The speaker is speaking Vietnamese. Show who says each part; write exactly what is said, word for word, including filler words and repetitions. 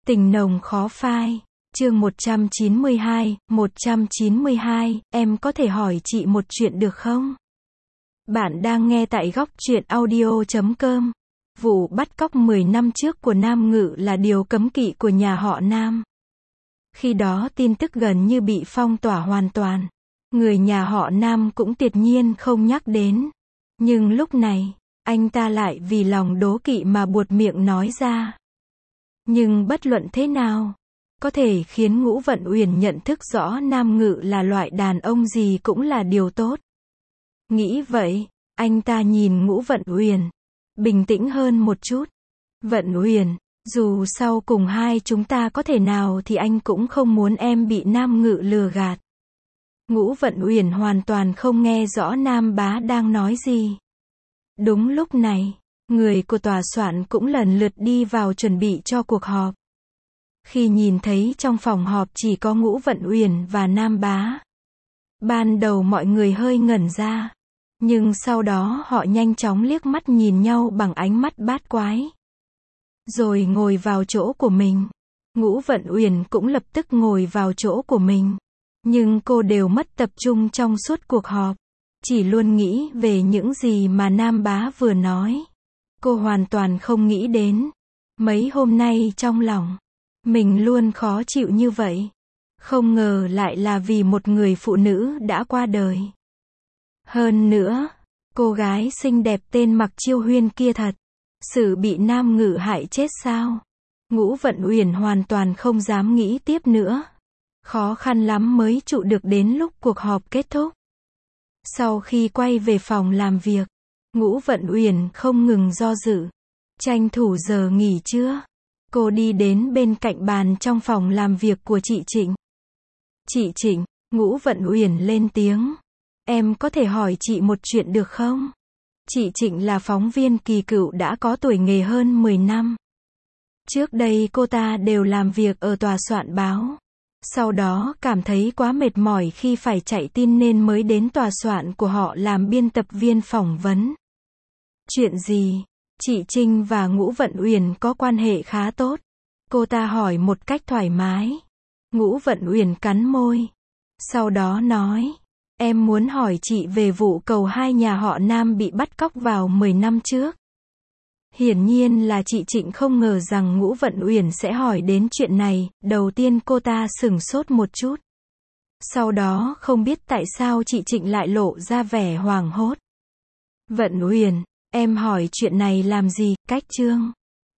Speaker 1: Tình nồng khó phai. Chương một trăm chín mươi hai, một trăm chín mươi hai, em có thể hỏi chị một chuyện được không? Bạn đang nghe tại góc truyện audio chấm com. Vụ bắt cóc mười năm trước của Nam Ngự là điều cấm kỵ của nhà họ Nam. Khi đó tin tức gần như bị phong tỏa hoàn toàn. Người nhà họ Nam cũng tuyệt nhiên không nhắc đến. Nhưng lúc này, anh ta lại vì lòng đố kỵ mà buột miệng nói ra. Nhưng bất luận thế nào, có thể khiến Ngũ Vận Uyển nhận thức rõ Nam Ngự là loại đàn ông gì cũng là điều tốt. Nghĩ vậy, anh ta nhìn Ngũ Vận Uyển, bình tĩnh hơn một chút. Vận Uyển, dù sau cùng hai chúng ta có thể nào thì anh cũng không muốn em bị Nam Ngự lừa gạt. Ngũ Vận Uyển hoàn toàn không nghe rõ Nam Bá đang nói gì. Đúng lúc này, người của tòa soạn cũng lần lượt đi vào chuẩn bị cho cuộc họp. Khi nhìn thấy trong phòng họp chỉ có Ngũ Vận Uyển và Nam Bá, ban đầu mọi người hơi ngẩn ra, nhưng sau đó họ nhanh chóng liếc mắt nhìn nhau bằng ánh mắt bát quái, rồi ngồi vào chỗ của mình. Ngũ Vận Uyển cũng lập tức ngồi vào chỗ của mình, nhưng cô đều mất tập trung trong suốt cuộc họp, chỉ luôn nghĩ về những gì mà Nam Bá vừa nói. Cô hoàn toàn không nghĩ đến, mấy hôm nay trong lòng mình luôn khó chịu như vậy. Không ngờ lại là vì một người phụ nữ đã qua đời. Hơn nữa, cô gái xinh đẹp tên Mặc Chiêu Huyên kia thật sự bị Nam Ngự hại chết sao? Ngũ Vận Uyển hoàn toàn không dám nghĩ tiếp nữa. Khó khăn lắm mới trụ được đến lúc cuộc họp kết thúc. Sau khi quay về phòng làm việc, Ngũ Vận Uyển không ngừng do dự. Tranh thủ giờ nghỉ trưa, cô đi đến bên cạnh bàn trong phòng làm việc của chị Trịnh. Chị Trịnh, Ngũ Vận Uyển lên tiếng. Em có thể hỏi chị một chuyện được không? Chị Trịnh là phóng viên kỳ cựu đã có tuổi nghề hơn mười năm. Trước đây cô ta đều làm việc ở tòa soạn báo. Sau đó cảm thấy quá mệt mỏi khi phải chạy tin nên mới đến tòa soạn của họ làm biên tập viên phỏng vấn. Chuyện gì? Chị Trinh và Ngũ Vận Uyển có quan hệ khá tốt. Cô ta hỏi một cách thoải mái. Ngũ Vận Uyển cắn môi. Sau đó nói, em muốn hỏi chị về vụ cầu hai nhà họ Nam bị bắt cóc vào mười năm trước. Hiển nhiên là chị Trịnh không ngờ rằng Ngũ Vận Uyển sẽ hỏi đến chuyện này. Đầu tiên cô ta sửng sốt một chút. Sau đó không biết tại sao chị Trịnh lại lộ ra vẻ hoảng hốt. Vận Uyển, em hỏi chuyện này làm gì? Cách chương.